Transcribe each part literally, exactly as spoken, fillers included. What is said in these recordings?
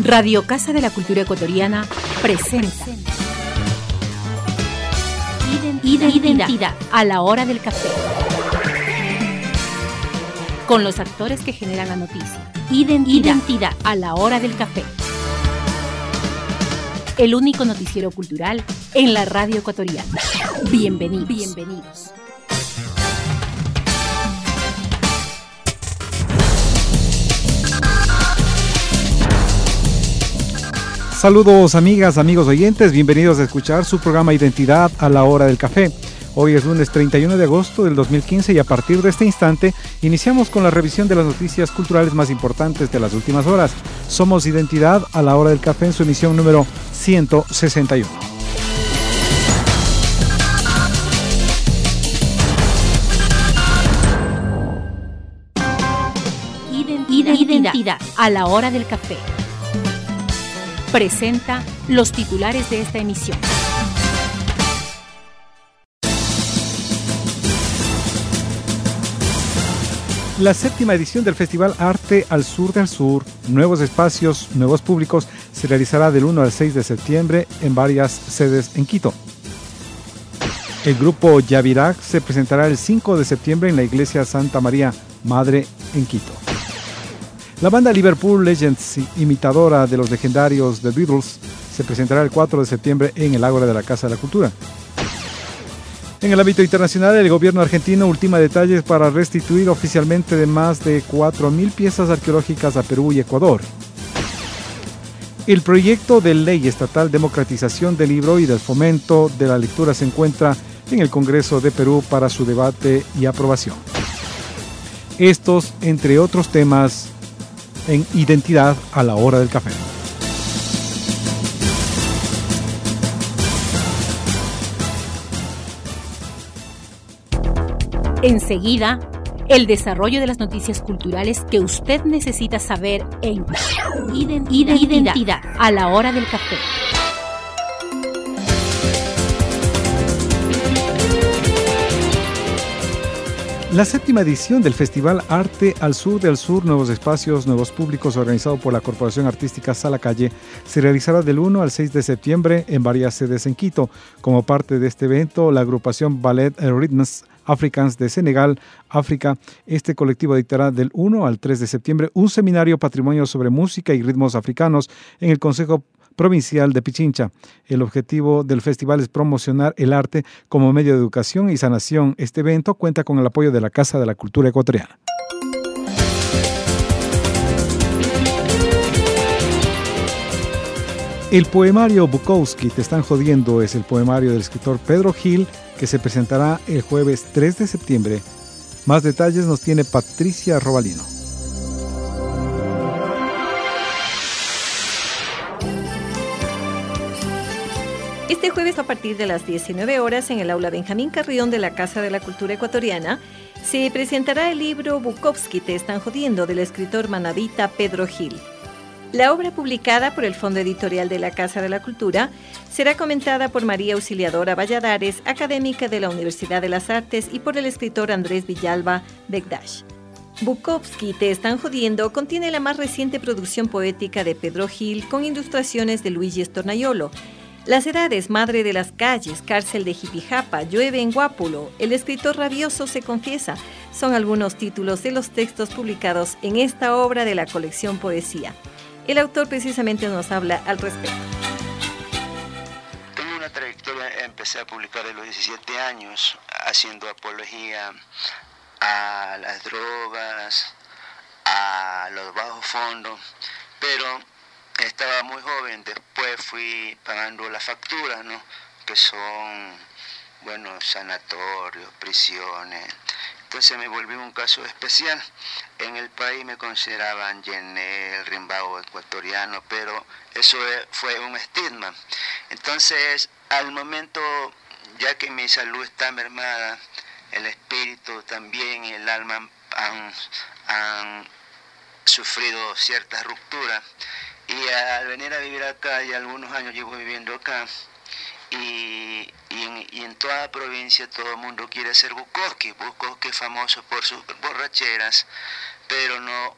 Radio Casa de la Cultura Ecuatoriana presenta Identidad, Identidad a la hora del café. Con los actores que generan la noticia. Identidad, Identidad a la hora del café. El único noticiero cultural en la radio ecuatoriana. Bienvenidos. Bienvenidos. Saludos amigas, amigos oyentes, bienvenidos a escuchar su programa Identidad a la hora del café. Hoy es lunes treinta y uno de agosto del dos mil quince y a partir de este instante iniciamos con la revisión de las noticias culturales más importantes de las últimas horas. Somos Identidad a la hora del café en su emisión número ciento sesenta y uno. Identidad, Identidad a la hora del café. Presenta los titulares de esta emisión. La séptima edición del Festival Arte al Sur del Sur, Nuevos Espacios, Nuevos Públicos, se realizará del uno al seis de septiembre en varias sedes en Quito. El grupo Yavirac se presentará el cinco de septiembre en la iglesia Santa María Madre en Quito. La banda Liverpool Legends, imitadora de los legendarios The Beatles, se presentará el cuatro de septiembre en el Ágora de la Casa de la Cultura. En el ámbito internacional, el gobierno argentino ultima detalles para restituir oficialmente de más de cuatro mil piezas arqueológicas a Perú y Ecuador. El proyecto de ley estatal democratización del libro y del fomento de la lectura se encuentra en el Congreso de Perú para su debate y aprobación. Estos, entre otros temas, en Identidad a la hora del café. Enseguida, el desarrollo de las noticias culturales que usted necesita saber en Identidad, Identidad a la hora del café. La séptima edición del Festival Arte al Sur del Sur, Nuevos Espacios, Nuevos Públicos, organizado por la Corporación Artística Sala Calle, se realizará del uno al seis de septiembre en varias sedes en Quito. Como parte de este evento, la agrupación Ballet Rhythms Africans de Senegal, África, este colectivo dictará del uno al tres de septiembre un seminario patrimonio sobre música y ritmos africanos en el Consejo Provincial de Pichincha. El objetivo del festival es promocionar el arte como medio de educación y sanación. Este evento cuenta con el apoyo de la Casa de la Cultura Ecuatoriana. El poemario Bukowski, Te están jodiendo, es el poemario del escritor Pedro Gil, que se presentará el jueves tres de septiembre. Más detalles nos tiene Patricia Robalino. Este jueves, a partir de las diecinueve horas, en el aula Benjamín Carrión de la Casa de la Cultura Ecuatoriana, se presentará el libro Bukowski, Te están jodiendo, del escritor manabita Pedro Gil. La obra, publicada por el Fondo Editorial de la Casa de la Cultura, será comentada por María Auxiliadora Valladares, académica de la Universidad de las Artes, y por el escritor Andrés Villalba Begdash. Bukowski, Te están jodiendo, contiene la más reciente producción poética de Pedro Gil, con ilustraciones de Luigi Stornaiolo. Las edades, Madre de las calles, Cárcel de Jipijapa, Llueve en Guápulo, El escritor rabioso se confiesa, son algunos títulos de los textos publicados en esta obra de la colección Poesía. El autor precisamente nos habla al respecto. Tengo una trayectoria, empecé a publicar a los diecisiete años, haciendo apología a las drogas, a los bajos fondos, pero estaba muy joven. Después fui pagando las facturas, ¿no? Que son, bueno, sanatorios, prisiones. Entonces me volví un caso especial. En el país me consideraban Yenel, Rimbaud ecuatoriano, pero eso fue un estigma. Entonces, al momento, ya que mi salud está mermada, el espíritu también y el alma han, han sufrido ciertas rupturas. Y al venir a vivir acá, ya algunos años llevo viviendo acá, y, y, en, y en toda la provincia todo el mundo quiere ser Bukowski. Bukowski es famoso por sus borracheras, pero no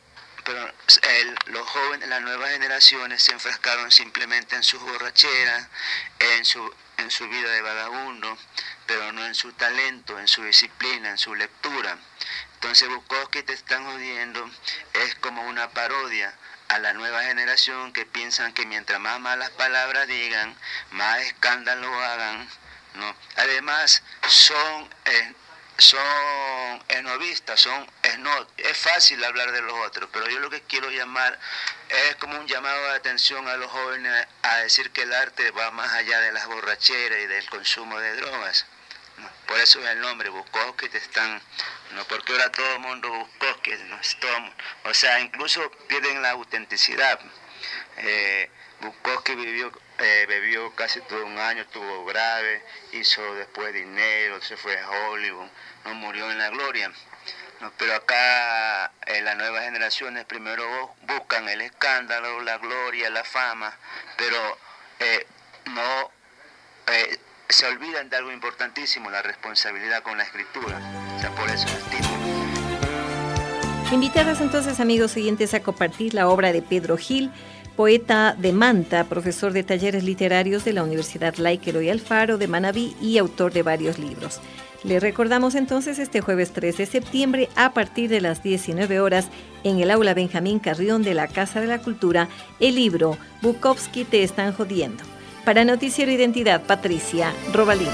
pero el, los jóvenes, las nuevas generaciones se enfrascaron simplemente en sus borracheras, en su, en su vida de vagabundo, pero no en su talento, en su disciplina, en su lectura. Entonces Bukowski te están jodiendo es como una parodia a la nueva generación que piensan que mientras más malas palabras digan, más escándalo hagan, ¿no? Además son eh, son esnovistas, son esno, es fácil hablar de los otros, pero yo lo que quiero llamar es como un llamado de atención a los jóvenes a decir que el arte va más allá de las borracheras y del consumo de drogas, ¿no? Por eso es el nombre, Bukowski, te están, no, porque ahora todo el mundo Bukowski, no es todo, o sea, incluso pierden la autenticidad. eh, Bukowski vivió Eh, bebió casi todo un año, estuvo grave, hizo después dinero, se fue a Hollywood, no murió en la gloria. No, pero acá eh, las nuevas generaciones primero buscan el escándalo, la gloria, la fama, pero eh, no eh, se olvidan de algo importantísimo, la responsabilidad con la escritura. O sea, por eso el título. Invitados entonces, amigos oyentes, a compartir la obra de Pedro Gil, poeta de Manta, profesor de talleres literarios de la Universidad Laica Eloy Alfaro de Manabí y autor de varios libros. Les recordamos entonces este jueves tres de septiembre a partir de las diecinueve horas en el aula Benjamín Carrión de la Casa de la Cultura, el libro Bukowski te están jodiendo. Para Noticiero Identidad, Patricia Robalín.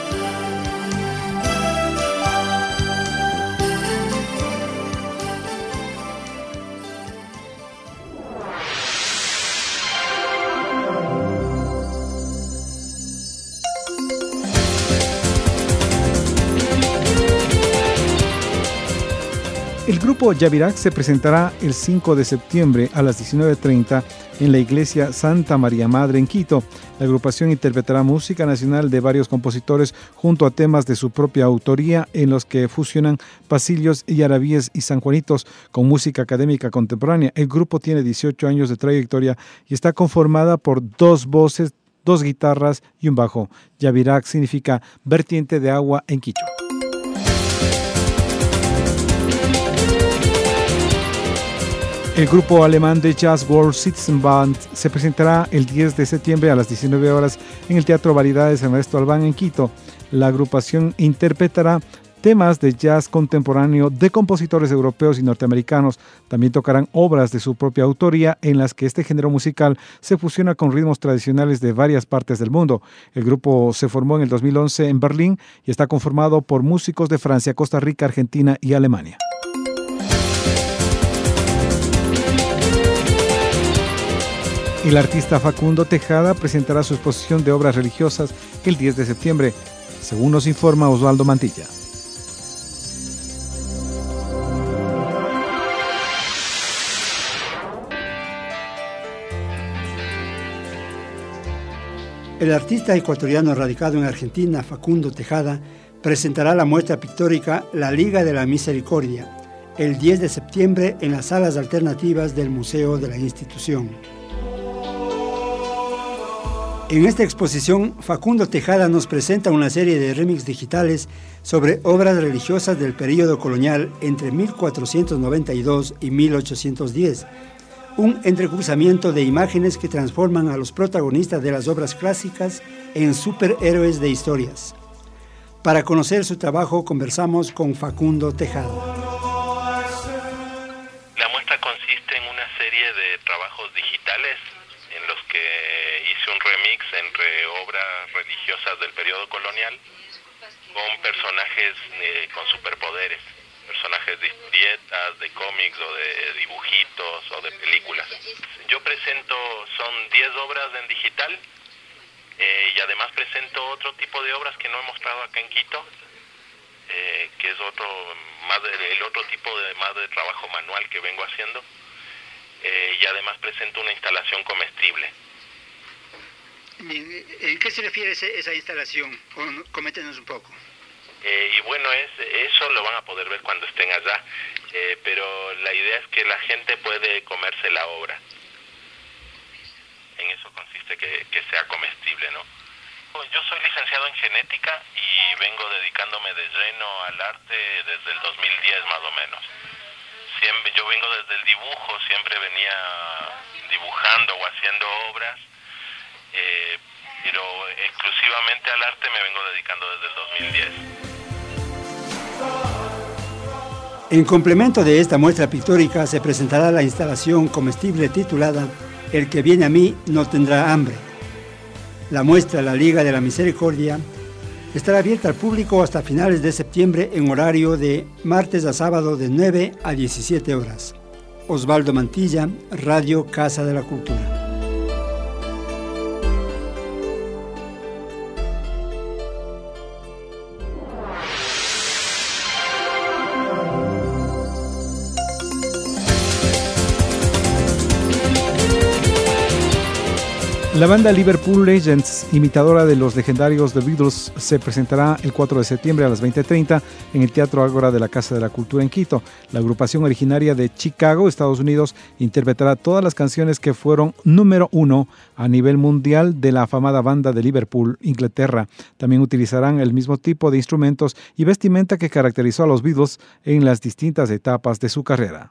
El grupo Yavirac se presentará el cinco de septiembre a las diecinueve treinta en la iglesia Santa María Madre en Quito. La agrupación interpretará música nacional de varios compositores junto a temas de su propia autoría en los que fusionan pasillos y arabíes y sanjuanitos con música académica contemporánea. El grupo tiene dieciocho años de trayectoria y está conformada por dos voces, dos guitarras y un bajo. Yavirac significa vertiente de agua en quichua. El grupo alemán de jazz World Citizen Band se presentará el diez de septiembre a las diecinueve horas en el Teatro Variedades Ernesto Albán en Quito. La agrupación interpretará temas de jazz contemporáneo de compositores europeos y norteamericanos. También tocarán obras de su propia autoría en las que este género musical se fusiona con ritmos tradicionales de varias partes del mundo. El grupo se formó en el dos mil once en Berlín y está conformado por músicos de Francia, Costa Rica, Argentina y Alemania. El artista Facundo Tejada presentará su exposición de obras religiosas el diez de septiembre, según nos informa Osvaldo Mantilla. El artista ecuatoriano radicado en Argentina, Facundo Tejada, presentará la muestra pictórica La Liga de la Misericordia el diez de septiembre en las salas alternativas del Museo de la institución. En esta exposición, Facundo Tejada nos presenta una serie de remix digitales sobre obras religiosas del período colonial entre mil cuatrocientos noventa y dos y mil ochocientos diez, un entrecruzamiento de imágenes que transforman a los protagonistas de las obras clásicas en superhéroes de historias. Para conocer su trabajo, conversamos con Facundo Tejada. La muestra consiste en una serie de trabajos digitales en los que hice un remix entre obras religiosas del periodo colonial con personajes eh, con superpoderes, personajes de historietas, de cómics o de dibujitos o de películas. Yo presento, son diez obras en digital eh, y además presento otro tipo de obras que no he mostrado acá en Quito, eh, que es otro más de, el otro tipo de más de trabajo manual que vengo haciendo. Eh, y además presento una instalación comestible. ¿En qué se refiere esa instalación? Coméntenos un poco. Eh, y bueno, es eso lo van a poder ver cuando estén allá, eh, pero la idea es que la gente puede comerse la obra. En eso consiste que, que sea comestible, ¿no? Yo soy licenciado en genética y vengo dedicándome de lleno al arte desde el dos mil diez más o menos. siempre, yo vengo desde el dibujo, siempre venía dibujando o haciendo obras, eh, pero exclusivamente al arte me vengo dedicando desde el dos mil diez. En complemento de esta muestra pictórica se presentará la instalación comestible titulada El que viene a mí no tendrá hambre. La muestra La Liga de la Misericordia estará abierta al público hasta finales de septiembre en horario de martes a sábado de nueve a diecisiete horas. Osvaldo Mantilla, Radio Casa de la Cultura. La banda Liverpool Legends, imitadora de los legendarios The Beatles, se presentará el cuatro de septiembre a las veinte treinta en el Teatro Ágora de la Casa de la Cultura en Quito. La agrupación originaria de Chicago, Estados Unidos, interpretará todas las canciones que fueron número uno a nivel mundial de la afamada banda de Liverpool, Inglaterra. También utilizarán el mismo tipo de instrumentos y vestimenta que caracterizó a los Beatles en las distintas etapas de su carrera.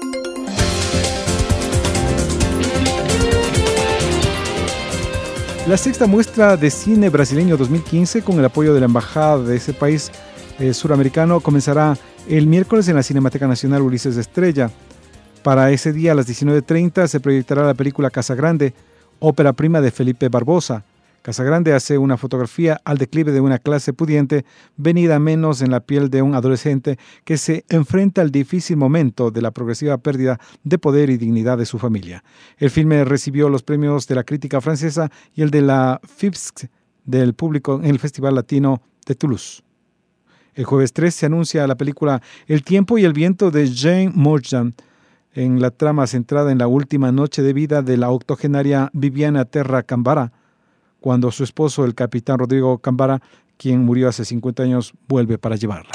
La sexta muestra de cine brasileño dos mil quince, con el apoyo de la embajada de ese país eh, suramericano, comenzará el miércoles en la Cinemateca Nacional Ulises Estrella. Para ese día, a las diecinueve treinta, se proyectará la película Casagrande, ópera prima de Felipe Barbosa. Casagrande hace una fotografía al declive de una clase pudiente, venida menos en la piel de un adolescente que se enfrenta al difícil momento de la progresiva pérdida de poder y dignidad de su familia. El filme recibió los premios de la crítica francesa y el de la F I P S C del público en el Festival Latino de Toulouse. El jueves tres se anuncia la película El tiempo y el viento de Jane Morgan, en la trama centrada en la última noche de vida de la octogenaria Viviana Terra Cambara, cuando su esposo, el capitán Rodrigo Cambara, quien murió hace cincuenta años, vuelve para llevarla.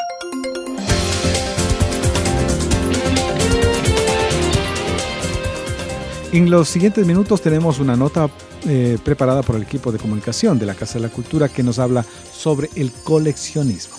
En los siguientes minutos tenemos una nota eh, preparada por el equipo de comunicación de la Casa de la Cultura que nos habla sobre el coleccionismo.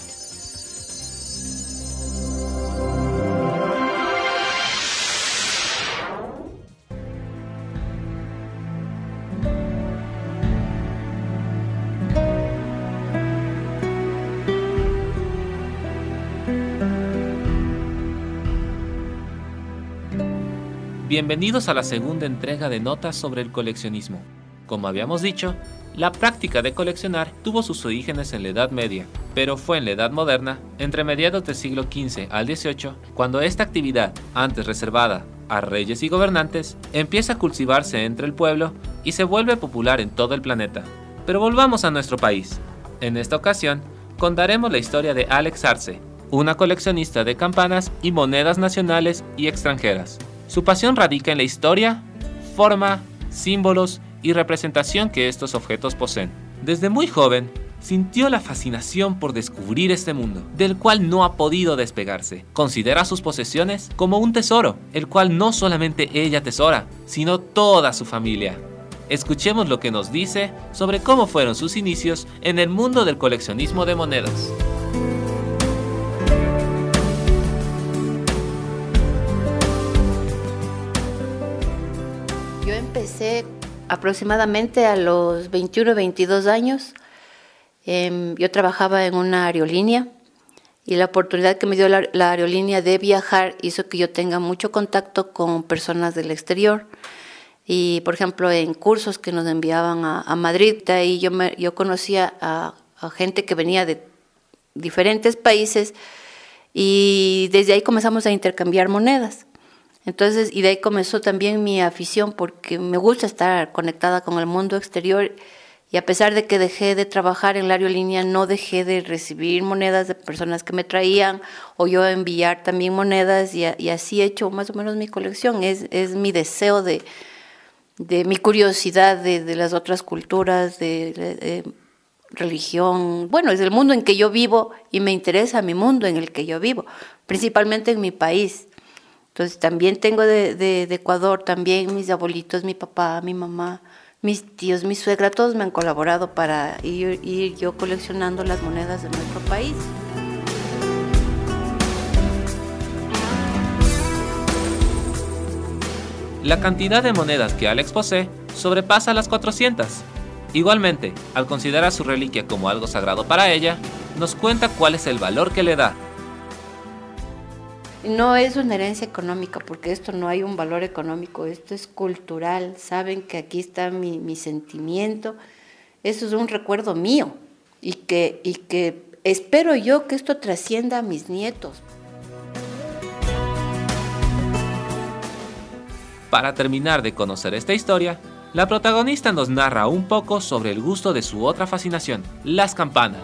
Bienvenidos a la segunda entrega de notas sobre el coleccionismo. Como habíamos dicho, la práctica de coleccionar tuvo sus orígenes en la Edad Media, pero fue en la Edad Moderna, entre mediados del siglo quince al dieciocho, cuando esta actividad, antes reservada a reyes y gobernantes, empieza a cultivarse entre el pueblo y se vuelve popular en todo el planeta. Pero volvamos a nuestro país. En esta ocasión, contaremos la historia de Alex Arce, una coleccionista de campanas y monedas nacionales y extranjeras. Su pasión radica en la historia, forma, símbolos y representación que estos objetos poseen. Desde muy joven, sintió la fascinación por descubrir este mundo, del cual no ha podido despegarse. Considera sus posesiones como un tesoro, el cual no solamente ella atesora, sino toda su familia. Escuchemos lo que nos dice sobre cómo fueron sus inicios en el mundo del coleccionismo de monedas. Yo empecé aproximadamente a los veintiuno, veintidós años. Eh, yo trabajaba en una aerolínea y la oportunidad que me dio la, la aerolínea de viajar hizo que yo tenga mucho contacto con personas del exterior. Y, por ejemplo, en cursos que nos enviaban a, a Madrid, ahí yo, me, yo conocía a, a gente que venía de diferentes países y desde ahí comenzamos a intercambiar monedas. Entonces, y de ahí comenzó también mi afición porque me gusta estar conectada con el mundo exterior y a pesar de que dejé de trabajar en la aerolínea, no dejé de recibir monedas de personas que me traían o yo enviar también monedas y, y así he hecho más o menos mi colección. Es, es mi deseo de, de mi curiosidad de, de las otras culturas, de, de, de religión. Bueno, es el mundo en que yo vivo y me interesa mi mundo en el que yo vivo, principalmente en mi país. Entonces también tengo de, de, de Ecuador, también mis abuelitos, mi papá, mi mamá, mis tíos, mi suegra, todos me han colaborado para ir, ir yo coleccionando las monedas de nuestro país. La cantidad de monedas que Alex posee sobrepasa las cuatrocientas. Igualmente, al considerar su reliquia como algo sagrado para ella, nos cuenta cuál es el valor que le da. No es una herencia económica, porque esto no hay un valor económico, esto es cultural. Saben que aquí está mi, mi sentimiento, eso es un recuerdo mío y que, y que espero yo que esto trascienda a mis nietos. Para terminar de conocer esta historia, la protagonista nos narra un poco sobre el gusto de su otra fascinación, las campanas.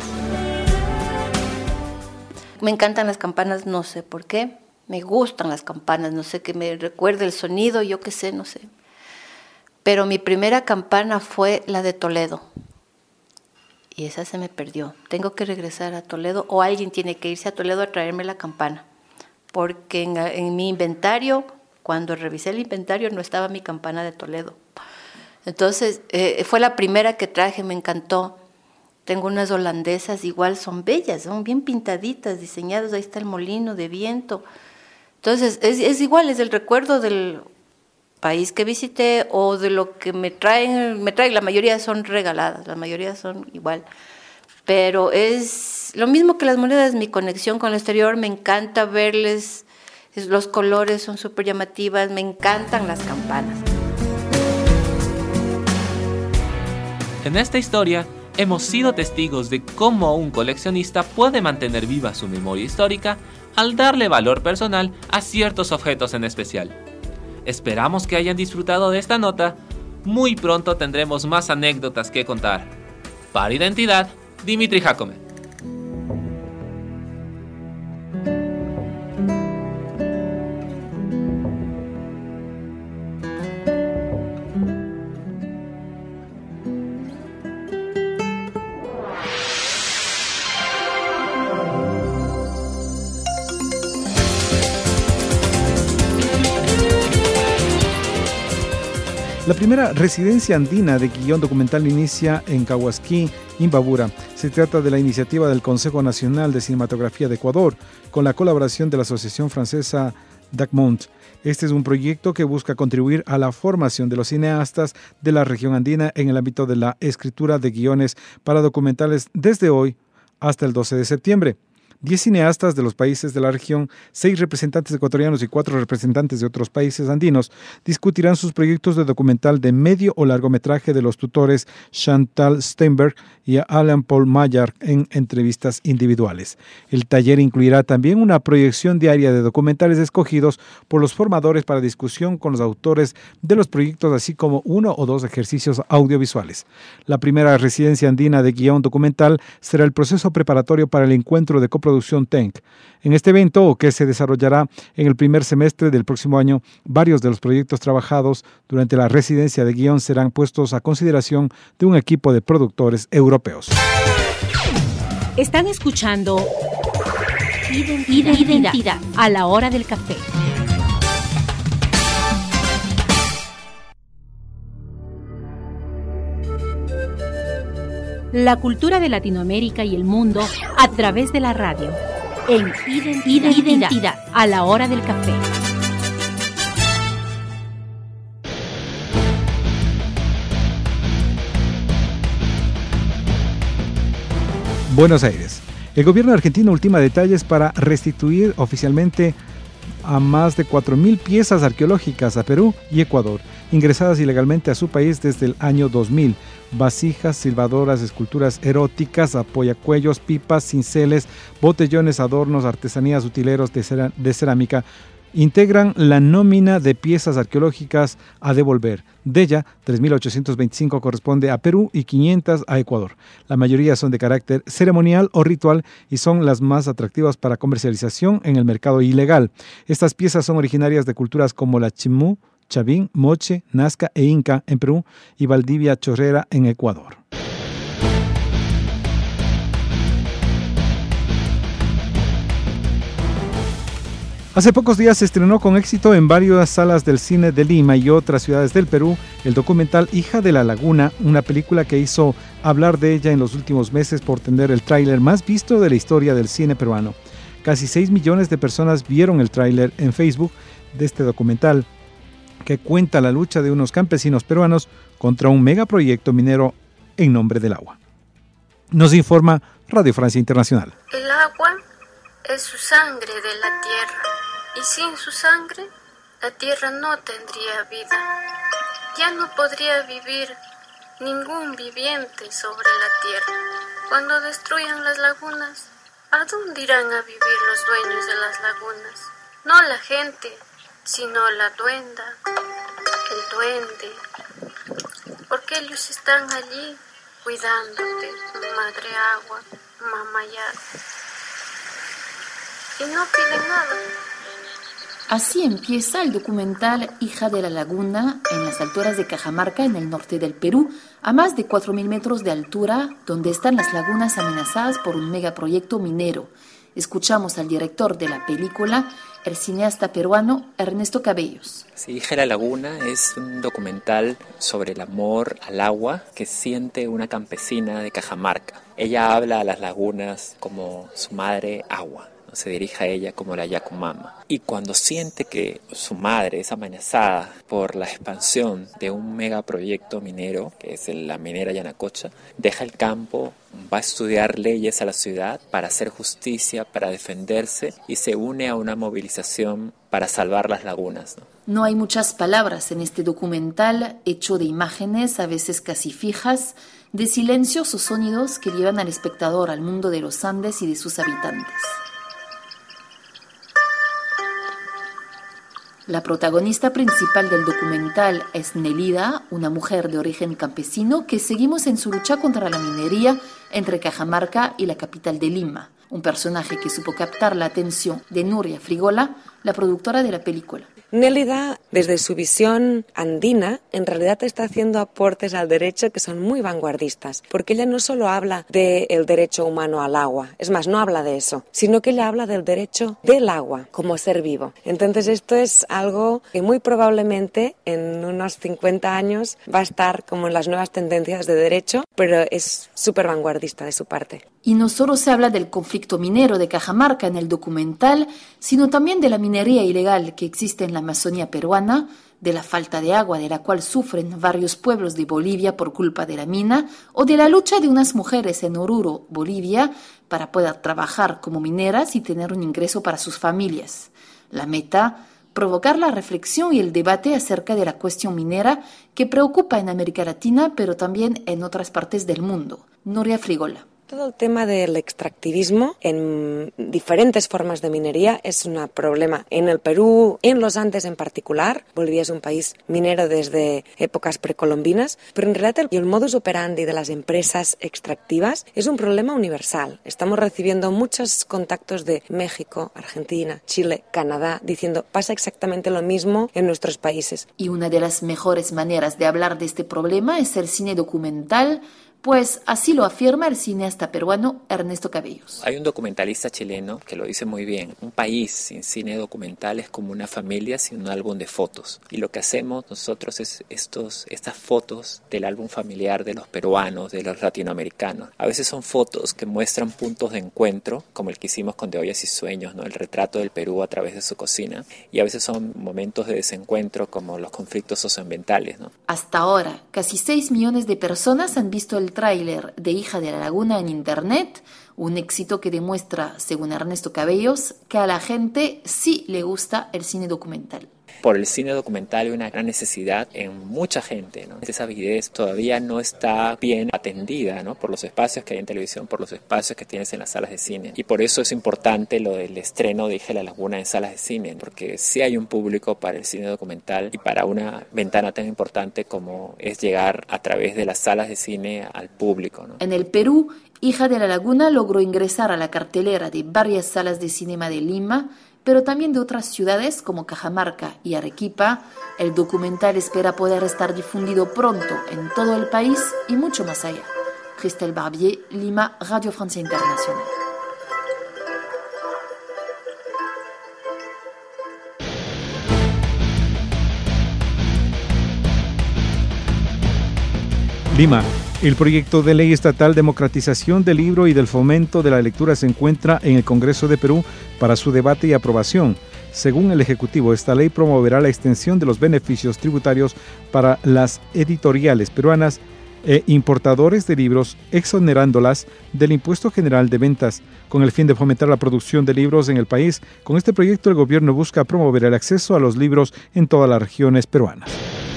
Me encantan las campanas, no sé por qué. Me gustan las campanas, no sé, que me recuerde el sonido, yo qué sé, no sé. Pero mi primera campana fue la de Toledo. Y esa se me perdió. Tengo que regresar a Toledo o alguien tiene que irse a Toledo a traerme la campana. Porque en, en mi inventario, cuando revisé el inventario, no estaba mi campana de Toledo. Entonces, eh, fue la primera que traje, me encantó. Tengo unas holandesas, igual son bellas, son bien pintaditas, diseñadas, ahí está el molino de viento. Entonces, es, es igual, es el recuerdo del país que visité o de lo que me traen, me traen, la mayoría son regaladas, la mayoría son igual. Pero es lo mismo que las monedas, mi conexión con el exterior, me encanta verles, es, los colores son súper llamativas, me encantan las campanas. En esta historia, hemos sido testigos de cómo un coleccionista puede mantener viva su memoria histórica al darle valor personal a ciertos objetos en especial. Esperamos que hayan disfrutado de esta nota. Muy pronto tendremos más anécdotas que contar. Para Identidad, Dimitri Jacome. La primera residencia andina de guión documental inicia en Cahuasquí, Imbabura. Se trata de la iniciativa del Consejo Nacional de Cinematografía de Ecuador, con la colaboración de la Asociación Francesa Dacmont. Este es un proyecto que busca contribuir a la formación de los cineastas de la región andina en el ámbito de la escritura de guiones para documentales desde hoy hasta el doce de septiembre. Diez cineastas de los países de la región, seis representantes ecuatorianos y cuatro representantes de otros países andinos discutirán sus proyectos de documental de medio o largometraje de los tutores Chantal Steinberg y Alan Paul Maillard en entrevistas individuales. El taller incluirá también una proyección diaria de documentales escogidos por los formadores para discusión con los autores de los proyectos, así como uno o dos ejercicios audiovisuales. La primera residencia andina de guión documental será el proceso preparatorio para el encuentro de coproducción Producción T E N C. En este evento, que se desarrollará en el primer semestre del próximo año, varios de los proyectos trabajados durante la residencia de guión serán puestos a consideración de un equipo de productores europeos. Están escuchando Identidad, Identidad a la hora del café. La cultura de Latinoamérica y el mundo a través de la radio. En Identidad, Identidad a la hora del café. Buenos Aires. El gobierno argentino ultima detalles para restituir oficialmente a más de cuatro mil piezas arqueológicas a Perú y Ecuador, ingresadas ilegalmente a su país desde el año dos mil. Vasijas, silbadoras, esculturas eróticas, apoyacuellos, pipas, cinceles, botellones, adornos, artesanías, utileros de, cera- de cerámica integran la nómina de piezas arqueológicas a devolver. De ella, tres mil ochocientos veinticinco corresponde a Perú y quinientas a Ecuador. La mayoría son de carácter ceremonial o ritual y son las más atractivas para comercialización en el mercado ilegal. Estas piezas son originarias de culturas como la Chimú, Chavín, Moche, Nazca e Inca en Perú y Valdivia Chorrera en Ecuador. Hace pocos días se estrenó con éxito en varias salas del cine de Lima y otras ciudades del Perú el documental Hija de la Laguna, una película que hizo hablar de ella en los últimos meses por tener el tráiler más visto de la historia del cine peruano. Casi seis millones de personas vieron el tráiler en Facebook de este documental, que cuenta la lucha de unos campesinos peruanos contra un megaproyecto minero en nombre del agua. Nos informa Radio Francia Internacional. El agua es su sangre de la tierra, y sin su sangre, la tierra no tendría vida. Ya no podría vivir ningún viviente sobre la tierra. Cuando destruyan las lagunas, ¿a dónde irán a vivir los dueños de las lagunas? No la gente, sino la duenda, el duende, porque ellos están allí cuidándote, madre agua, mamá ya, y no piden nada. Así empieza el documental Hija de la Laguna en las alturas de Cajamarca, en el norte del Perú, a más de cuatro mil metros de altura, donde están las lagunas amenazadas por un megaproyecto minero. Escuchamos al director de la película, el cineasta peruano Ernesto Cabellos. Sí, Hija de la Laguna es un documental sobre el amor al agua que siente una campesina de Cajamarca. Ella habla a las lagunas como su madre agua. Se dirige a ella como la Yacumama. Y cuando siente que su madre es amenazada por la expansión de un megaproyecto minero, que es la minera Yanacocha, deja el campo, va a estudiar leyes a la ciudad para hacer justicia, para defenderse, y se une a una movilización para salvar las lagunas, ¿no? No hay muchas palabras en este documental, hecho de imágenes a veces casi fijas, de silencios o sonidos que llevan al espectador al mundo de los Andes y de sus habitantes. La protagonista principal del documental es Nelida, una mujer de origen campesino que seguimos en su lucha contra la minería entre Cajamarca y la capital de Lima, un personaje que supo captar la atención de Nuria Frigola, la productora de la película. Nélida, desde su visión andina, en realidad está haciendo aportes al derecho que son muy vanguardistas, porque ella no solo habla del derecho humano al agua, es más, no habla de eso, sino que ella habla del derecho del agua como ser vivo. Entonces esto es algo que muy probablemente en unos cincuenta años va a estar como en las nuevas tendencias de derecho, pero es súper vanguardista de su parte. Y no solo se habla del conflicto minero de Cajamarca en el documental, sino también de la minería ilegal que existe en la Amazonía peruana, de la falta de agua de la cual sufren varios pueblos de Bolivia por culpa de la mina, o de la lucha de unas mujeres en Oruro, Bolivia, para poder trabajar como mineras y tener un ingreso para sus familias. La meta, provocar la reflexión y el debate acerca de la cuestión minera que preocupa en América Latina, pero también en otras partes del mundo. Nuria Frigola. Todo el tema del extractivismo en diferentes formas de minería es un problema en el Perú, en los Andes en particular. Bolivia es un país minero desde épocas precolombinas, pero en realidad el, el modus operandi de las empresas extractivas es un problema universal. Estamos recibiendo muchos contactos de México, Argentina, Chile, Canadá, diciendo pasa exactamente lo mismo en nuestros países. Y una de las mejores maneras de hablar de este problema es el cine documental, pues así lo afirma el cineasta peruano Ernesto Cabellos. Hay un documentalista chileno que lo dice muy bien. Un país sin cine documental es como una familia sin un álbum de fotos. Y lo que hacemos nosotros es estos, estas fotos del álbum familiar de los peruanos, de los latinoamericanos. A veces son fotos que muestran puntos de encuentro, como el que hicimos con De Ollas y Sueños, ¿no? El retrato del Perú a través de su cocina. Y a veces son momentos de desencuentro, como los conflictos socioambientales, ¿no? Hasta ahora, casi seis millones de personas han visto el tráiler de Hija de la Laguna en internet, un éxito que demuestra, según Ernesto Cabellos, que a la gente sí le gusta el cine documental. Por el cine documental hay una gran necesidad en mucha gente, ¿no? Esa avidez todavía no está bien atendida, ¿no? Por los espacios que hay en televisión, por los espacios que tienes en las salas de cine. Y por eso es importante lo del estreno de Hija de la Laguna en salas de cine, porque sí hay un público para el cine documental y para una ventana tan importante como es llegar a través de las salas de cine al público, ¿no? En el Perú, Hija de la Laguna logró ingresar a la cartelera de varias salas de cinema de Lima, pero también de otras ciudades como Cajamarca y Arequipa. El documental espera poder estar difundido pronto en todo el país y mucho más allá. Christelle Barbier, Lima, Radio Francia Internacional. Lima. El proyecto de ley estatal Democratización del Libro y del Fomento de la Lectura se encuentra en el Congreso de Perú para su debate y aprobación. Según el Ejecutivo, esta ley promoverá la extensión de los beneficios tributarios para las editoriales peruanas e importadores de libros, exonerándolas del impuesto general de ventas, con el fin de fomentar la producción de libros en el país. Con este proyecto, el gobierno busca promover el acceso a los libros en todas las regiones peruanas.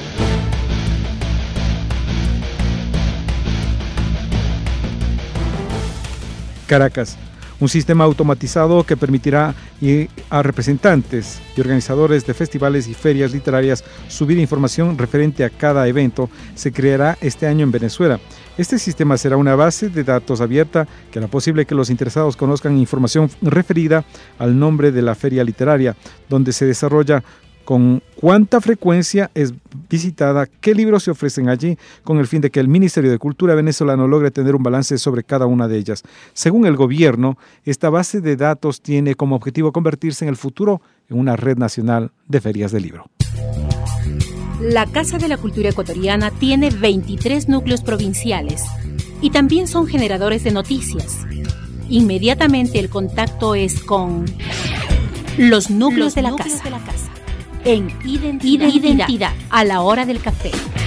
Caracas. Un sistema automatizado que permitirá a representantes y organizadores de festivales y ferias literarias subir información referente a cada evento se creará este año en Venezuela. Este sistema será una base de datos abierta que hará posible que los interesados conozcan información referida al nombre de la feria literaria, donde se desarrolla, con cuánta frecuencia es visitada, qué libros se ofrecen allí, con el fin de que el Ministerio de Cultura venezolano logre tener un balance sobre cada una de ellas. Según el gobierno, esta base de datos tiene como objetivo convertirse en el futuro en una red nacional de ferias de libro. La Casa de la Cultura Ecuatoriana tiene veintitrés núcleos provinciales y también son generadores de noticias. Inmediatamente el contacto es con los núcleos, los de, la núcleos de la casa. En identidad, identidad a la hora del café.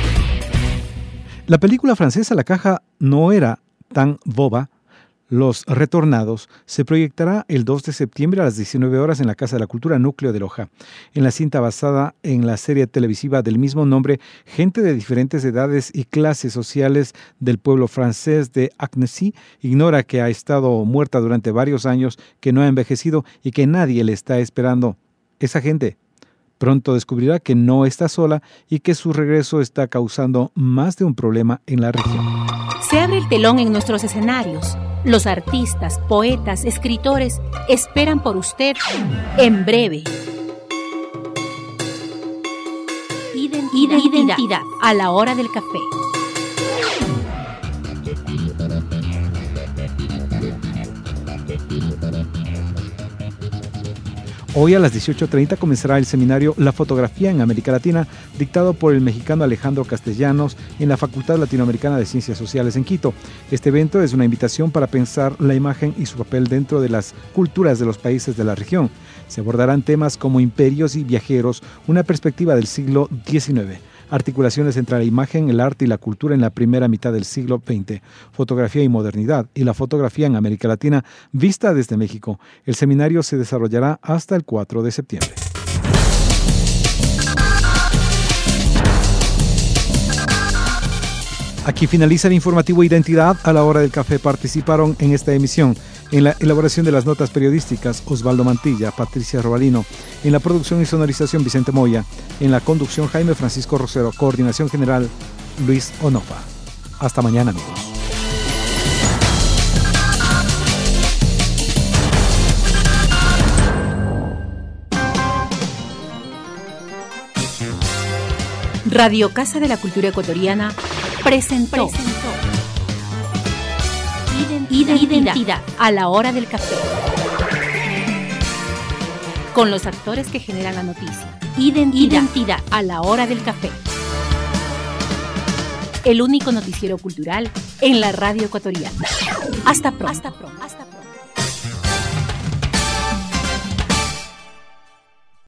La película francesa La Caja no era tan boba. Los Retornados se proyectará el dos de septiembre a las diecinueve horas en la Casa de la Cultura Núcleo de Loja. En la cinta basada en la serie televisiva del mismo nombre, gente de diferentes edades y clases sociales del pueblo francés de Annecy ignora que ha estado muerta durante varios años, que no ha envejecido y que nadie le está esperando. Esa gente pronto descubrirá que no está sola y que su regreso está causando más de un problema en la región. Se abre el telón en nuestros escenarios. Los artistas, poetas, escritores esperan por usted en breve. Identidad, identidad a la hora del café. Hoy a las dieciocho treinta comenzará el seminario La Fotografía en América Latina, dictado por el mexicano Alejandro Castellanos en la Facultad Latinoamericana de Ciencias Sociales en Quito. Este evento es una invitación para pensar la imagen y su papel dentro de las culturas de los países de la región. Se abordarán temas como imperios y viajeros, una perspectiva del siglo diecinueve. Articulaciones entre la imagen, el arte y la cultura en la primera mitad del siglo veinte, fotografía y modernidad y la fotografía en América Latina vista desde México. El seminario se desarrollará hasta el cuatro de septiembre. Aquí finaliza el informativo Identidad a la hora del café. Participaron en esta emisión en la elaboración de las notas periodísticas Osvaldo Mantilla, Patricia Robalino, en la producción y sonorización Vicente Moya, en la conducción Jaime Francisco Rosero, coordinación general Luis Onofa. Hasta mañana, amigos. Radio Casa de la Cultura Ecuatoriana presentó, presentó. Identidad, Identidad a la hora del café. Con los actores que generan la noticia. Identidad, Identidad a la hora del café. El único noticiero cultural en la radio ecuatoriana. Hasta pronto. Hasta pronto. Hasta pronto.